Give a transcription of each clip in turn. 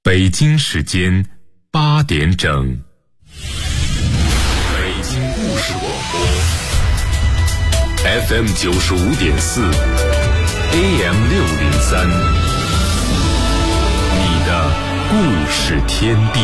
北京时间8点整，北京故事广播 FM 95.4 AM 603，你的故事天地。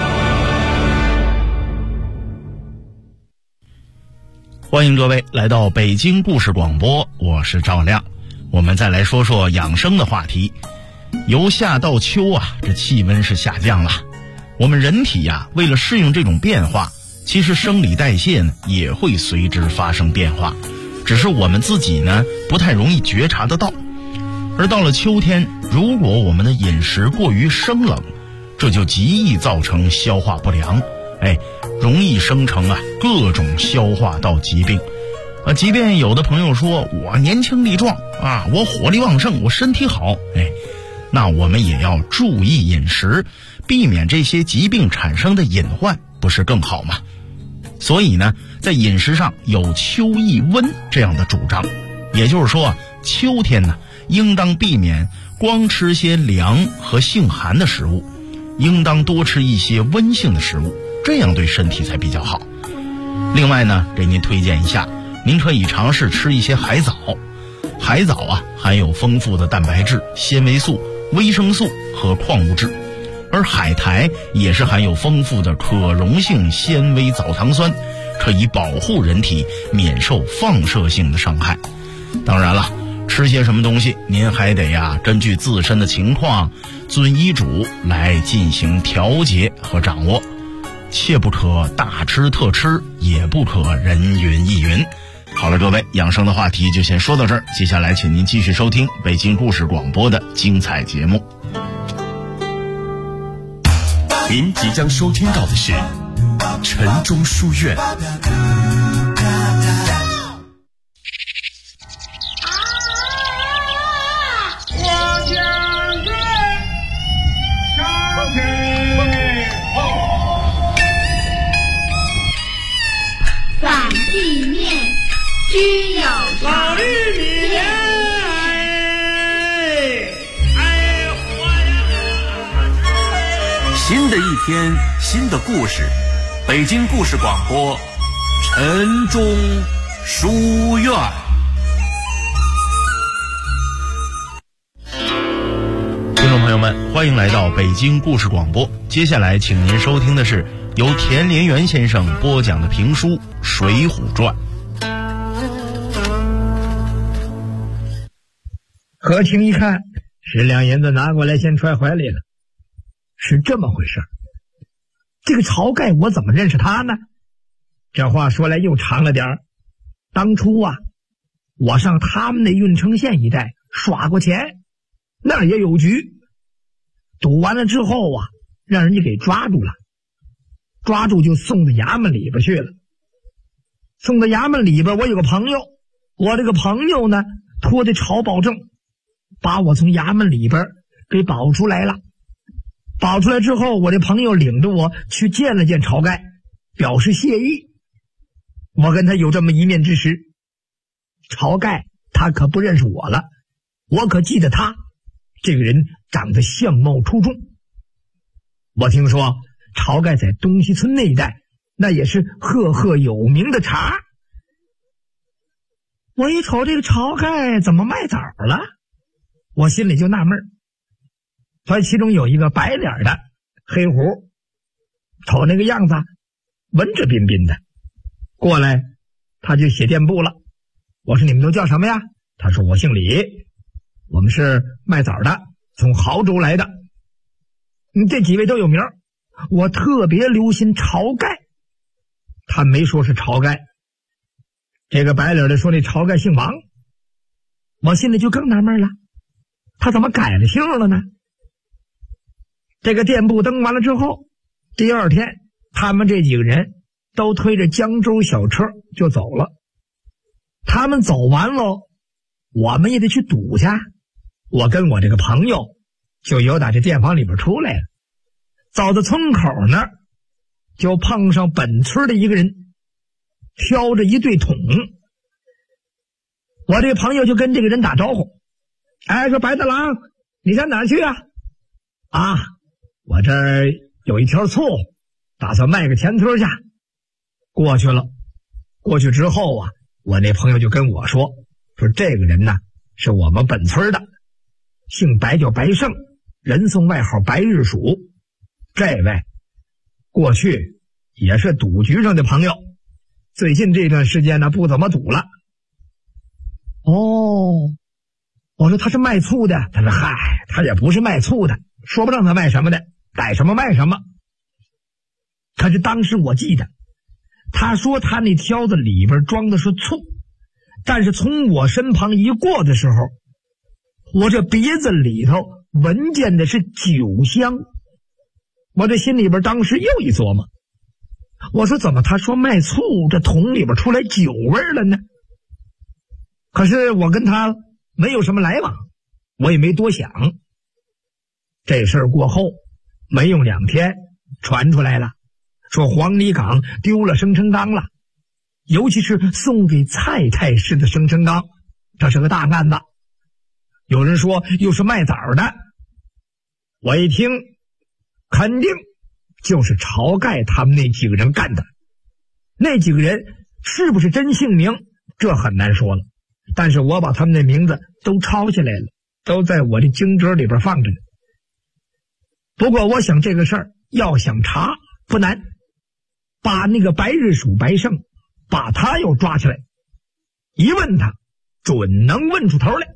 欢迎各位来到北京故事广播，我是赵亮。我们再来说说养生的话题。由夏到秋啊，这气温是下降了。我们人体呀，为了适应这种变化，其实生理代谢呢也会随之发生变化，只是我们自己呢不太容易觉察得到。而到了秋天，如果我们的饮食过于生冷，这就极易造成消化不良，容易生成各种消化道疾病。即便有的朋友说我年轻力壮啊，我火力旺盛，我身体好，那我们也要注意饮食，避免这些疾病产生的隐患，不是更好吗？所以呢，在饮食上有秋宜温这样的主张，也就是说秋天呢，应当避免光吃些凉和性寒的食物，应当多吃一些温性的食物，这样对身体才比较好。另外呢，给您推荐一下，您可以尝试吃一些海藻。海藻含有丰富的蛋白质、纤维素、维生素和矿物质，而海苔也是含有丰富的可溶性纤维藻糖酸，可以保护人体免受放射性的伤害。当然了，吃些什么东西您还得根据自身的情况遵医嘱来进行调节和掌握，切不可大吃特吃，也不可人云亦云。好了，各位，养生的话题就先说到这儿，接下来请您继续收听北京故事广播的精彩节目。 您即将收听到的是晨钟书院。 反地面均有老绿米莲， 新的一天，新的故事，北京故事广播，晨钟书院。 听众朋友们，欢迎来到北京故事广播。接下来请您收听的是由田连元先生播讲的评书《水浒传》。 何清一看10两银子拿过来，先揣怀里了。是这么回事，这个晁盖我怎么认识他呢？这话说来又长了点儿。当初我上他们那郓城县一带耍过钱，那儿也有局，赌完了之后让人家给抓住了，抓住就送到衙门里边去了。送到衙门里边，我有个朋友，我这个朋友呢托的晁保正把我从衙门里边给保出来了。保出来之后，我这朋友领着我去见了见晁盖，表示谢意。我跟他有这么一面之识，晁盖他可不认识我了，我可记得他这个人长得相貌出众。我听说晁盖在东西村那一带那也是赫赫有名的茬。我一瞅这个晁盖怎么卖枣了，我心里就纳闷。他其中有一个白脸的黑胡，瞅那个样子文质彬彬的，过来他就写店铺了。我说你们都叫什么呀？他说我姓李，我们是卖枣的，从亳州来的。这几位都有名，我特别留心晁盖，他没说是晁盖。这个白脸的说那晁盖姓王，我心里就更纳闷了，他怎么改了姓了呢？这个店铺登完了之后，第二天他们这几个人都推着江州小车就走了。他们走完了，我们也得去赌去。我跟我这个朋友就由打这店房里边出来了，走到村口那儿，就碰上本村的一个人挑着一对桶。我这个朋友就跟这个人打招呼，说白大郎，你上哪儿去啊？ 我这儿有一条醋，打算卖个前村去。过去了，过去之后啊，我那朋友就跟我说这个人呢是我们本村的，姓白，叫白胜，人送外号白日鼠。这位过去也是赌局上的朋友，最近这段时间呢不怎么赌了。哦，我说他是卖醋的，他说嗨，他也不是卖醋的，说不上他卖什么的，逮什么卖什么。可是当时我记得他说他那挑子里边装的是醋，但是从我身旁一过的时候，我这鼻子里头闻见的是酒香。我这心里边当时又一琢磨，我说怎么他说卖醋，这桶里边出来酒味了呢？可是我跟他没有什么来往，我也没多想。这事儿过后没用2天，传出来了，说黄泥岗丢了生辰纲了，尤其是送给蔡太师的生辰纲，这是个大案子。有人说又是卖枣的，我一听肯定就是晁盖他们那几个人干的。那几个人是不是真姓名，这很难说了，但是我把他们的名字都抄下来了，都在我的经折里边放着呢。不过我想这个事儿要想查不难，把那个白日鼠白胜把他又抓起来，一问他准能问出头来。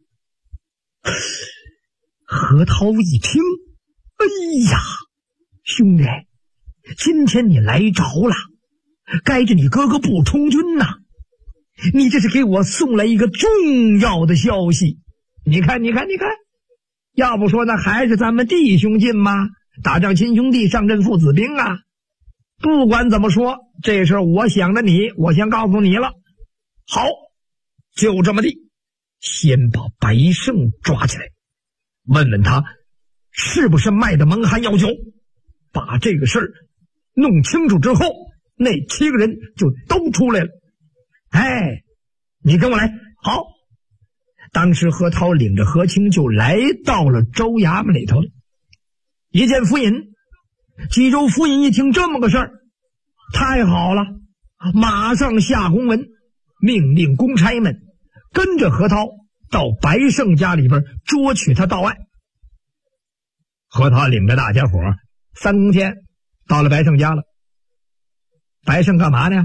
何涛一听，哎呀，兄弟，今天你来着了，该着你哥哥不充军呐，你这是给我送来一个重要的消息。你看，要不说那还是咱们弟兄近吗？打仗亲兄弟，上阵父子兵啊。不管怎么说，这事儿我想着你，我先告诉你了。好，就这么地，先把白胜抓起来，问问他是不是卖的蒙汗药酒。把这个事儿弄清楚之后，那7个人就都出来了。哎，你跟我来。好，当时何涛领着何清就来到了州衙门里头了。一见府尹，济州府尹一听这么个事儿，太好了，马上下公文，命令公差们跟着何涛到白胜家里边捉取他到案。何涛领着大家伙3更天到了白胜家了。白胜干嘛呢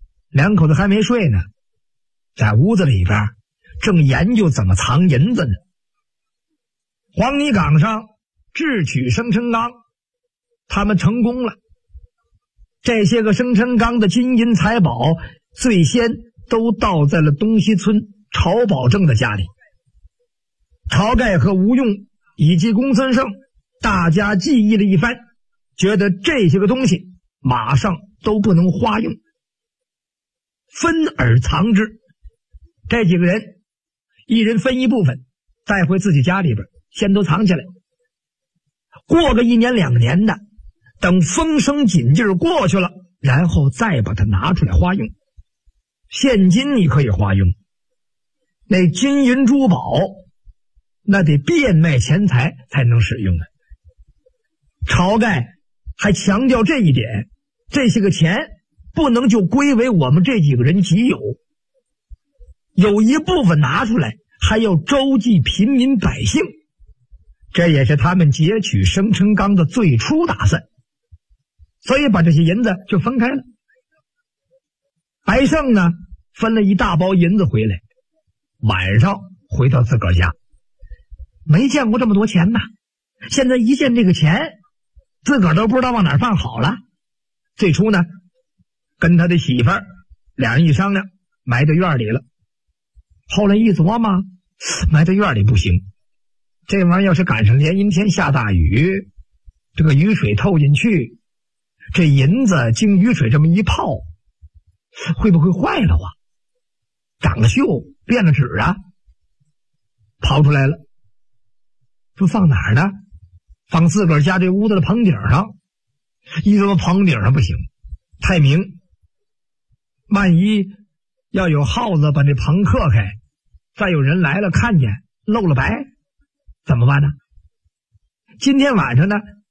？2口子还没睡呢，在屋子里边正研究怎么藏银子呢。黄泥岗上智取生辰纲，他们成功了。这些个生辰纲的金银财宝最先都倒在了东西村晁保正的家里。晁盖和吴用以及公孙胜大家记忆了一番，觉得这些个东西马上都不能花用，分而藏之。这几个人一人分一部分，带回自己家里边先都藏起来，过个1年2年的，等风声紧劲儿过去了，然后再把它拿出来花用。现金你可以花用，那金银珠宝那得变卖钱财才能使用的。晁盖还强调这一点，这些个钱不能就归为我们这几个人己有，有一部分拿出来还要周济平民百姓，这也是他们劫取生辰纲的最初打算。所以把这些银子就分开了。白胜呢分了一大包银子回来，晚上回到自个儿家，没见过这么多钱呐，现在一见这个钱自个儿都不知道往哪儿放好了。最初呢跟他的媳妇儿2人一商量，埋到院里了。后来一琢磨，埋到院里不行，这玩意儿要是赶上连阴天下大雨，这个雨水透进去，这银子经雨水这么一泡，会不会坏了啊？长了锈，变了质啊？刨出来了，说放哪儿呢？放自个儿家这屋子的棚顶上。一琢磨棚顶上不行，太明，万一要有耗子把这棚磕开，再有人来了看见漏了白怎么办呢？今天晚上呢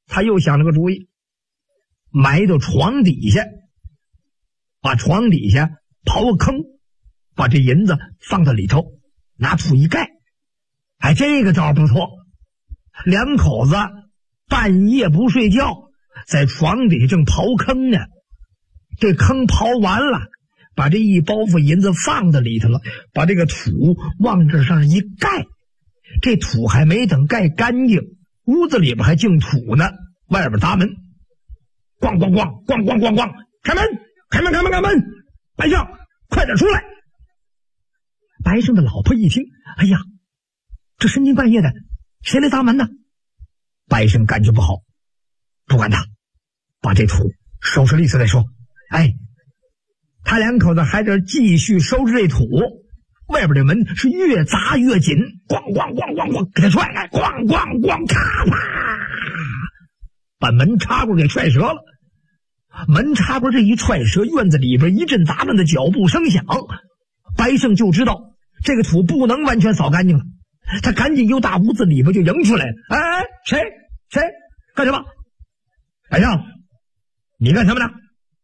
他又想了个主意，埋到床底下，把床底下刨个坑，把这银子放到里头，拿土一盖。哎，这个招不错。两口子半夜不睡觉，在床底下正刨坑呢。这坑刨完了，把这一包袱银子放到里头了，把这个土往这上一盖。这土还没等盖干净，屋子里边还净土呢。外边砸门，咣咣咣咣咣咣咣，开门开门开门开门！白胜，快点出来！白胜的老婆一听，哎呀，这深更半夜的，谁来砸门呢？白胜感觉不好，不管他，把这土收拾利索再说。哎，他两口子还得继续收拾这土，外边的门是越砸越紧，咣咣咣咣咣，给他踹开，咣咣咣，咔啪，把门插棍给踹折了。门插棍这一踹折，院子里边一阵杂乱的脚步声响，白胜就知道这个土不能完全扫干净了，他赶紧由大屋子里边就迎出来了。哎，谁干什么？白胜，你干什么呢？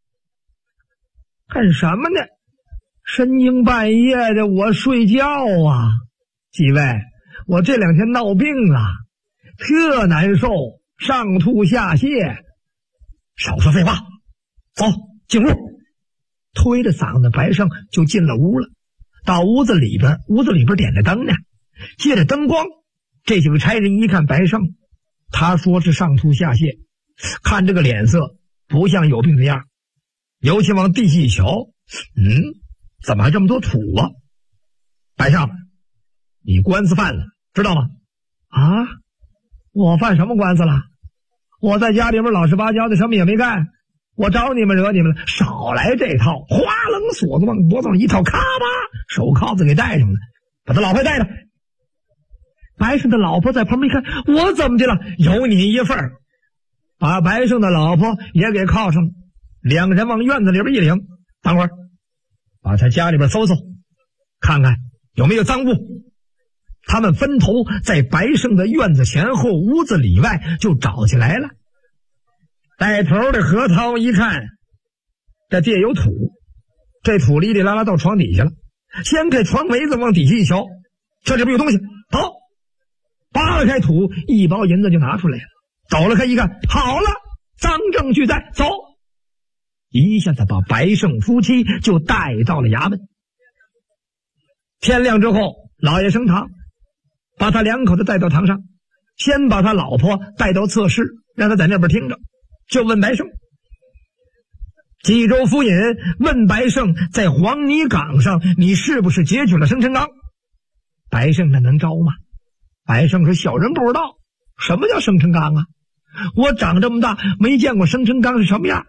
干什么呢？深更半夜的，我睡觉啊。几位，我这两天闹病了，特难受，上吐下泻。少说废话，走进屋。推着嗓子，白胜就进了屋了。到屋子里边点着灯呢，借着灯光，这几个差人一看白胜，他说是上吐下泻，看这个脸色不像有病的样，尤其往地下一瞧，怎么还这么多土啊？白胜，你官司犯了，知道吗？啊，我犯什么官司了？我在家里边老实巴交的，什么也没干，我招你们惹你们了？少来这套！哗楞锁子往脖子上一套，咔吧，手铐子给戴上了，把他老婆带着。白胜的老婆在旁边一看，我怎么的了？有你一份儿，把白胜的老婆也给铐上了。两个人往院子里边一领，等会儿把他家里边搜搜，看看有没有赃物。他们分头在白胜的院子前后、屋子里外就找起来了。带头的何涛一看，这地有土，这土哩哩啦啦到床底下了，掀开床围子往底下一瞧，这里边有东西，好，扒拉开土，一包银子就拿出来了。抖了开一看，好了，赃证俱在，走。一下子把白胜夫妻就带到了衙门。天亮之后，老爷升堂，把他两口子带到堂上，先把他老婆带到侧室，让他在那边听着，就问白胜。冀州府尹问白胜，在黄泥岗上你是不是劫取了生辰纲？白胜他能招吗？白胜说，小人不知道什么叫生辰纲啊，我长这么大没见过生辰纲是什么样。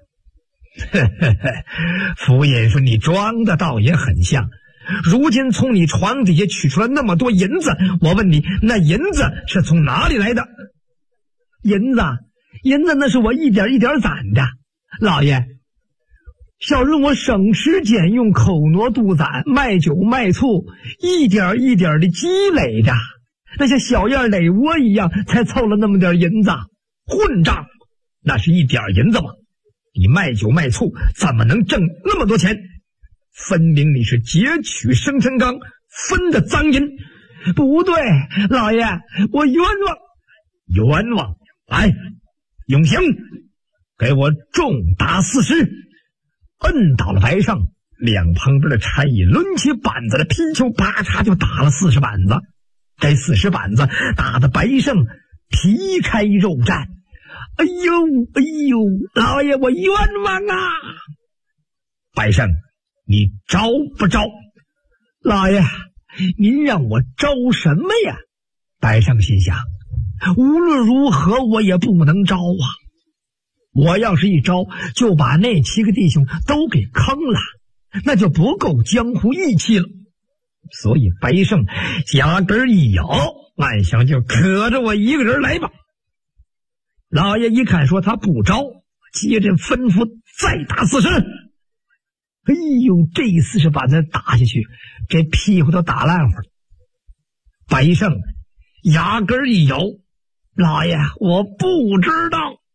府尹说，你装的倒也很像，如今从你床底下取出了那么多银子，我问你，那银子是从哪里来的？银子那是我一点一点攒的，老爷，小人我省吃俭用，口挪肚攒，卖酒卖醋，一点一点的积累着，那像小样垒窝一样，才凑了那么点银子。混账，那是一点银子吗？你卖酒卖醋怎么能挣那么多钱？分明你是劫取生辰纲分的赃银。不对，老爷，我冤枉，来，永刑，给我重打40。摁倒了白胜，两旁边的差役抡起板子的皮球，啪嚓就打了40板子。这40板子打得白胜皮开肉绽。哎呦，老爷，我冤枉啊！白胜，你招不招？老爷，您让我招什么呀？白胜心想，无论如何我也不能招啊！我要是一招，就把那7个弟兄都给坑了，那就不够江湖义气了。所以白胜牙根一咬，暗想就可着我一个人来吧。老爷一看说他不招，接着吩咐再打40。哎呦，这40把他打下去，这屁股都打烂乎了。白胜牙根一咬，老爷，我不知道。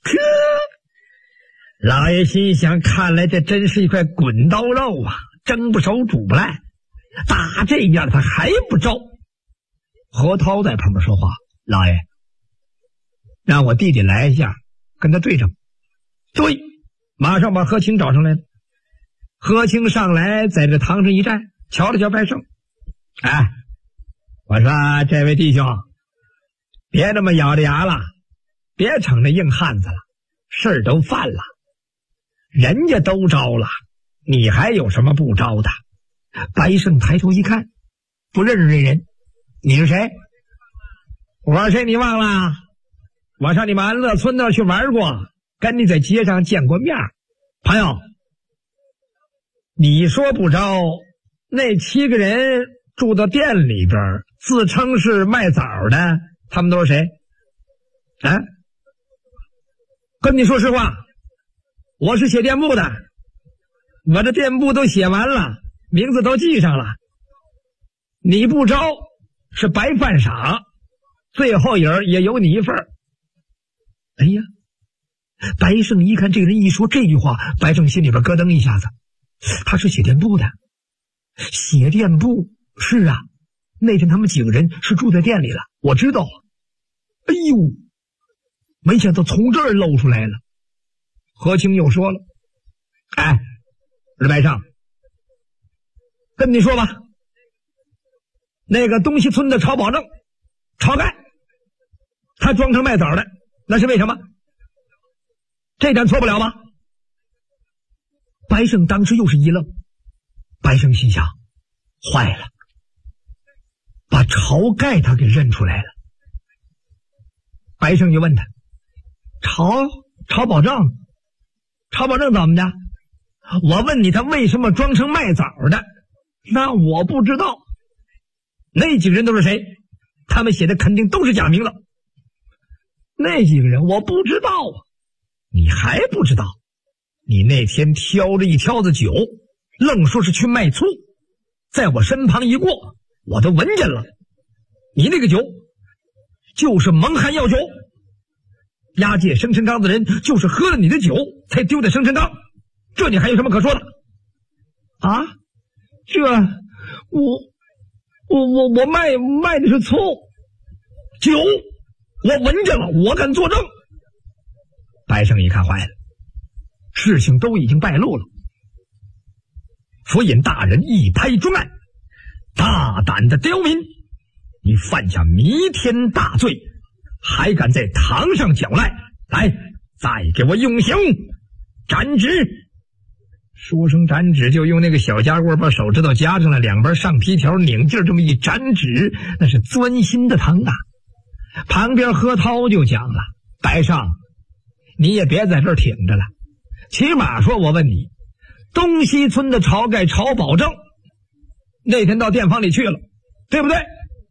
老爷心想，看来这真是一块滚刀肉啊，蒸不熟煮不烂，打这样他还不招。何涛在旁边说话：“老爷，让我弟弟来一下，跟他对上。”对，马上把何清找上来了。何清上来，在这堂上一站，瞧了瞧白胜：“哎，我说这位弟兄，别这么咬着牙了，别逞着硬汉子了，事儿都犯了，人家都招了，你还有什么不招的？”白胜抬头一看，不认识这人。你是谁？我谁你忘了？我上你们安乐村那去玩过，跟你在街上见过面。朋友，你说不招，那7个人住到店里边，自称是卖枣的，他们都是谁？啊？跟你说实话，我是写店簿的，我这店簿都写完了，名字都记上了。你不招是白犯傻，最后影也有你一份。哎呀，白胜一看这个人一说这句话，白胜心里边咯噔一下子。他是写店簿的，写店簿是啊，那天他们几个人是住在店里了，我知道。哎呦，没想到从这儿露出来了。何清又说了：“哎，白胜，跟你说吧，那个东西村的曹保正、晁盖，他装成卖枣的，那是为什么？这点错不了吧？”白胜当时又是一愣，白胜心想：坏了，把晁盖他给认出来了。白胜就问他：“晁保正怎么的？我问你，他为什么装成卖枣的？那我不知道。那几个人都是谁？他们写的肯定都是假名字。那几个人我不知道啊。你还不知道？你那天挑着一挑子酒，愣说是去卖醋，在我身旁一过，我都闻见了。你那个酒就是蒙汗药酒，押解生辰纲的人就是喝了你的酒才丢在生辰纲，这你还有什么可说的？啊？这我卖的是醋酒，我闻见了，我敢作证。白胜一看坏了，事情都已经败露了。府尹大人一拍桌案：“大胆的刁民，你犯下弥天大罪，还敢在堂上搅赖！来，再给我用刑，斩指！”说声斩指，就用那个小夹棍把手指头夹上了，两边上皮条拧劲儿，这么一斩指，那是钻心的疼啊！旁边何涛就讲了：“白胜，你也别在这儿挺着了，起码说我问你，东西村的晁盖晁保正那天到店房里去了，对不对？”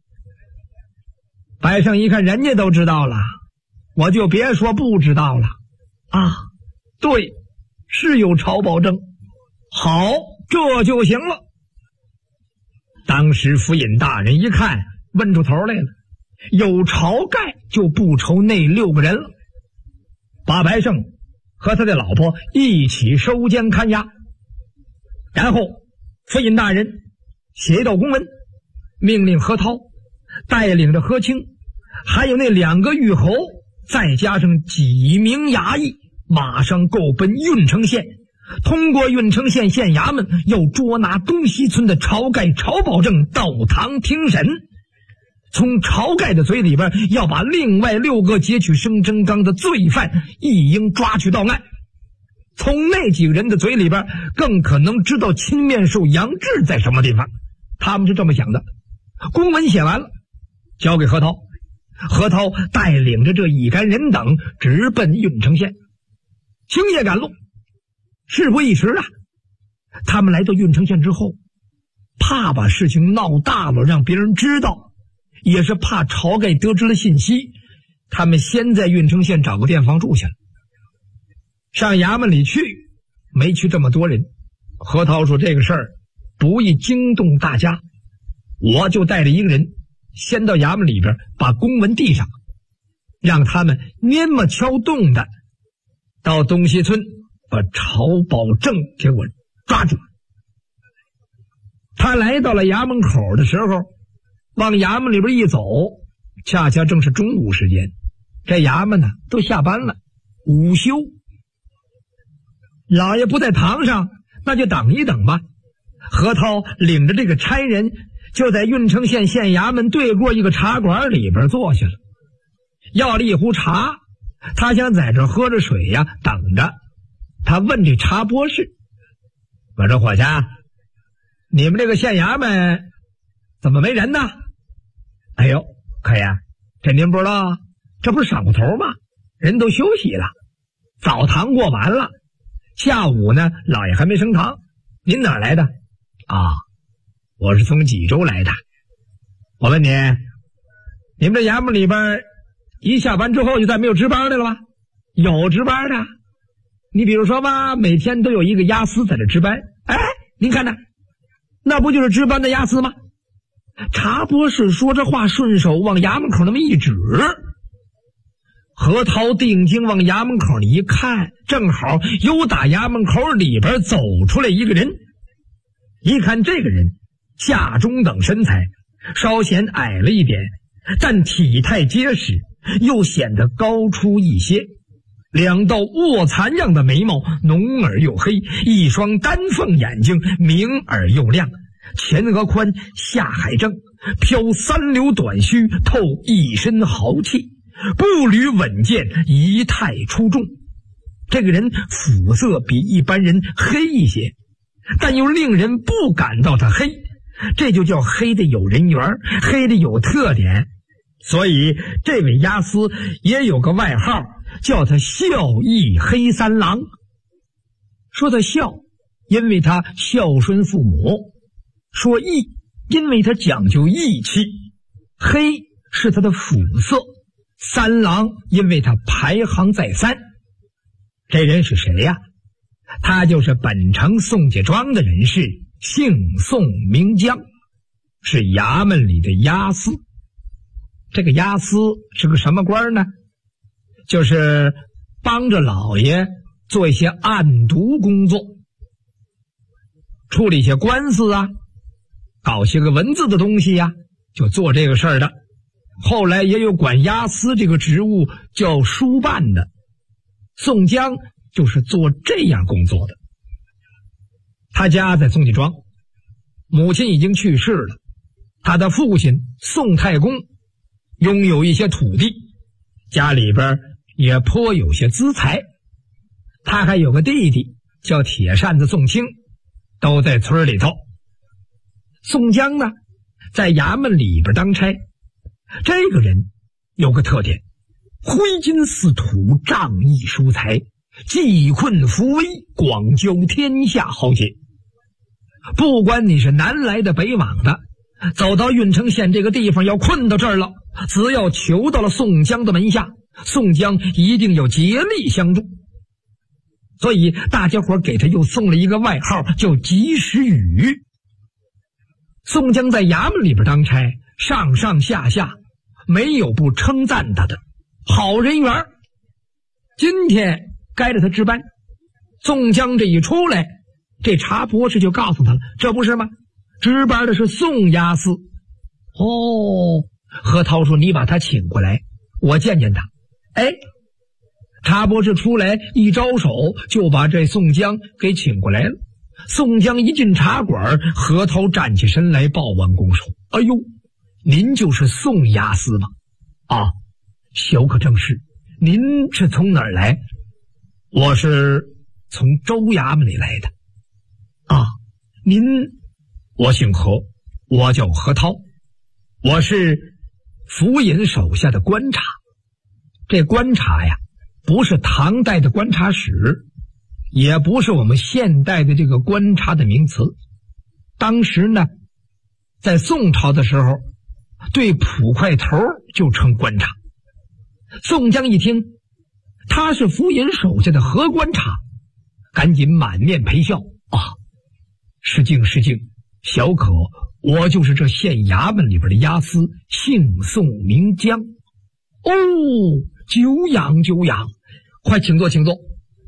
白胜一看人家都知道了，我就别说不知道了啊！对，是有晁保正，好，这就行了。当时府尹大人一看，问出头来了，有晁盖就不愁那6个人了，把白胜和他的老婆一起收监看押。然后府尹大人写一道公文，命令何涛带领着何清还有那2个狱侯，再加上几名衙役，马上够奔郓城县，通过郓城县县衙门，要捉拿东西村的晁盖晁保正到堂听审。从晁盖的嘴里边要把另外6个劫取生辰纲的罪犯一应抓取到案，从那几个人的嘴里边更可能知道青面兽杨志在什么地方。他们是这么想的。公文写完了，交给何涛，何涛带领着这一干人等直奔郓城县。星夜赶路，事不宜迟啊！他们来到郓城县之后，怕把事情闹大了让别人知道，也是怕晁盖得知了信息，他们先在郓城县找个店房住下了。上衙门里去，没去这么多人。何涛说这个事儿不宜惊动大家，我就带着一个人先到衙门里边把公文递上，让他们蔫么敲动的到东西村把曹保正给我抓住。他来到了衙门口的时候，往衙门里边一走，恰恰正是中午时间，这衙门呢都下班了，午休。老爷不在堂上，那就等一等吧。何涛领着这个差人就在郓城县县衙门对过一个茶馆里边坐下了，要了一壶茶，他想在这喝着水呀，等着。他问这茶博士：“我说伙计，你们这个县衙门怎么没人呢？”“哎呦，可爷，这您不知道，这不是晌午头吗？人都休息了，早堂过完了，下午呢，老爷还没升堂。您哪儿来的？”“啊，我是从济州来的。我问你，你们这衙门里边一下班之后就再没有值班的了吧？”“有值班的，你比如说吧，每天都有一个押司在这值班。哎，您看呢，那不就是值班的押司吗？”茶博士说这话，顺手往衙门口那么一指。何涛定睛往衙门口里一看，正好有打衙门口里边走出来一个人。一看这个人下中等身材，稍显矮了一点，但体态结实，又显得高出一些。两道卧蚕样的眉毛，浓而又黑，一双丹凤眼睛，明而又亮，前额宽，下海正，飘三绺短须，透一身豪气，步履稳健，仪态出众。这个人肤色比一般人黑一些，但又令人不感到他黑，这就叫黑的有人缘，黑的有特点。所以这位押司也有个外号，叫他孝义黑三郎。说他孝，因为他孝顺父母；说义，因为他讲究义气；黑是他的肤色；三郎，因为他排行在三。这人是谁呀？他就是本城宋家庄的人士，姓宋名江，是衙门里的押司。这个押司是个什么官呢？就是帮着老爷做一些案牍工作，处理一些官司啊，搞些个文字的东西呀，就做这个事儿的。后来也有管押司这个职务叫书办的，宋江就是做这样工作的。他家在宋家庄，母亲已经去世了，他的父亲宋太公拥有一些土地，家里边也颇有些资财。他还有个弟弟叫铁扇子宋清，都在村里头。宋江呢，在衙门里边当差。这个人有个特点，挥金似土，仗义疏财，济困扶危，广交天下豪杰。不管你是南来的北往的，走到郓城县这个地方，要困到这儿了，只要求到了宋江的门下，宋江一定要竭力相助。所以大家伙给他又送了一个外号，叫及时雨。宋江在衙门里边当差，上上下下没有不称赞他的，好人缘。今天该着他值班，宋江这一出来，这茶博士就告诉他了，这不是吗？值班的是宋押司。哦，何涛说，你把他请过来，我见见他。哎，茶博士出来一招手，就把这宋江给请过来了。宋江一进茶馆，何涛站起身来，抱完拱手：“哎呦，您就是宋押司吗？”“啊，小可正是。您是从哪儿来？”“我是从州衙门里来的。”“啊，您……我姓何，我叫何涛，我是府尹手下的观察。这观察呀，不是唐代的观察使，也不是我们现代的这个观察的名词。当时呢，在宋朝的时候，对捕快头就称观察。宋江一听他是府尹手下的何观察，赶紧满面陪笑：“啊，失敬失敬，小可我就是这县衙门里边的押司，姓宋名江。”“哦，久仰久仰，快请坐请坐。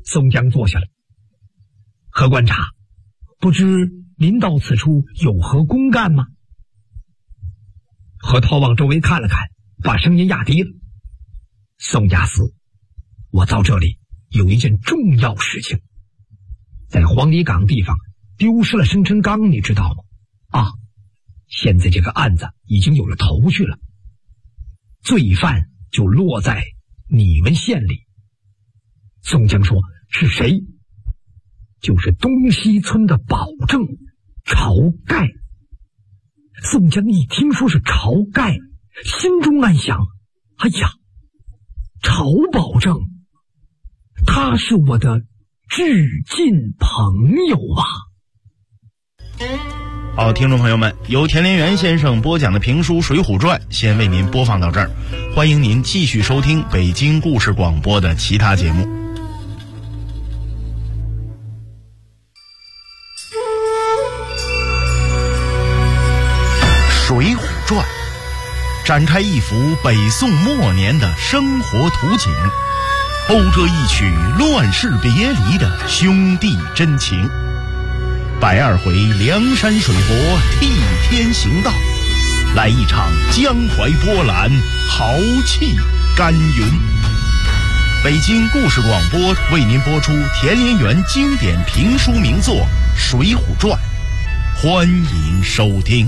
宋江坐下来。何观察，不知您到此处有何公干吗？何涛往周围看了看，把声音压低了。宋家司，我到这里有一件重要事情，在黄泥岗地方丢失了生辰纲，你知道吗？现在这个案子已经有了头绪了，罪犯就落在你们县里。宋江说：是谁？就是东西村的保正晁盖。宋江一听说是晁盖，心中暗想：哎呀，晁保正，他是我的至近朋友啊。 好，听众朋友们，由田连元先生播讲的评书《水浒传》先为您播放到这儿，欢迎您继续收听北京故事广播的其他节目。《水浒传》展开一幅北宋末年的生活图景，勾着一曲乱世别离的兄弟真情。120回梁山水泊替天行道，来一场江淮波澜，豪气干云。北京故事广播为您播出田连元经典评书名作《水浒传》，欢迎收听。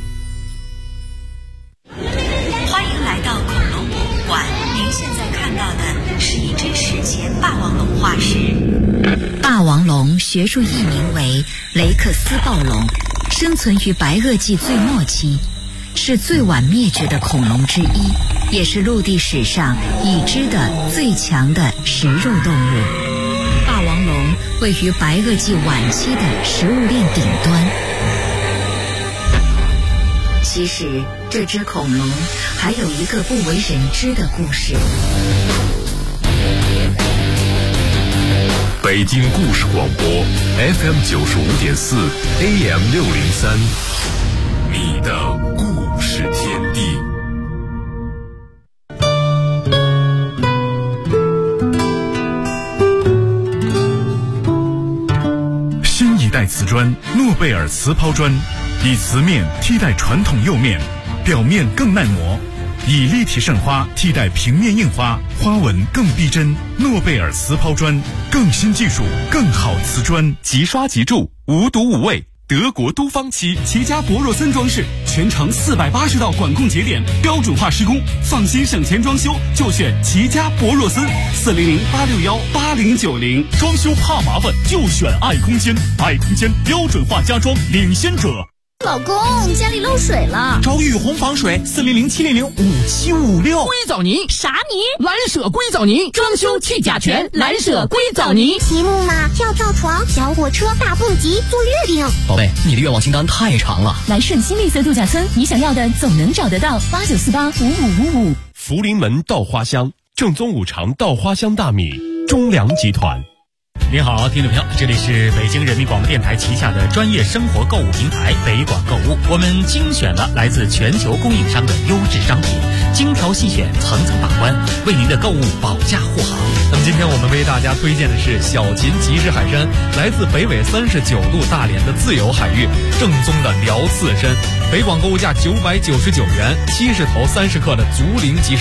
欢迎来到恐龙博物馆，您现在看到的是一只史前霸王龙化石。霸王龙学术译名为雷克斯暴龙，生存于白垩纪最末期，是最晚灭绝的恐龙之一，也是陆地史上已知的最强的食肉动物。霸王龙位于白垩纪晚期的食物链顶端。其实这只恐龙还有一个不为人知的故事。 北京故事广播 FM 95.4 AM 603，你的故事天地。新一代瓷砖诺贝尔瓷抛砖，以瓷面替代传统釉面，表面更耐磨，以立体渗花替代平面印花，花纹更逼真。诺贝尔瓷抛砖，更新技术，更好瓷砖，即刷即铸，无毒无味。德国都方漆，齐家博若森装饰，全程480道管控节点，标准化施工，放心省钱装修就选齐家博若森，400-861-8090。装修怕麻烦就选爱空间，爱空间标准化家装领先者。 老公，家里漏水了， 找雨虹防水400-700-5756。 硅藻泥？啥泥？ 蓝舍硅藻泥，装修去甲醛，蓝舍硅藻泥。 积木嘛，跳床、小火车、大蹦极、做月饼。 宝贝，你的愿望清单太长了。 来顺新绿色度假村，你想要的总能找得到。89485555。 福临门稻花香，正宗五常稻花香大米，中粮集团。 您好，听众朋友，这里是北京人民广播电台旗下的专业生活购物平台北广购物。我们精选了来自全球供应商的优质商品，精挑细选，层层把关，为您的购物保驾护航。 那么今天我们为大家推荐的是小秦极致海参，来自北纬39度大连的自由海域，正宗的辽刺参。北广购物价999元，70头30克的竹林级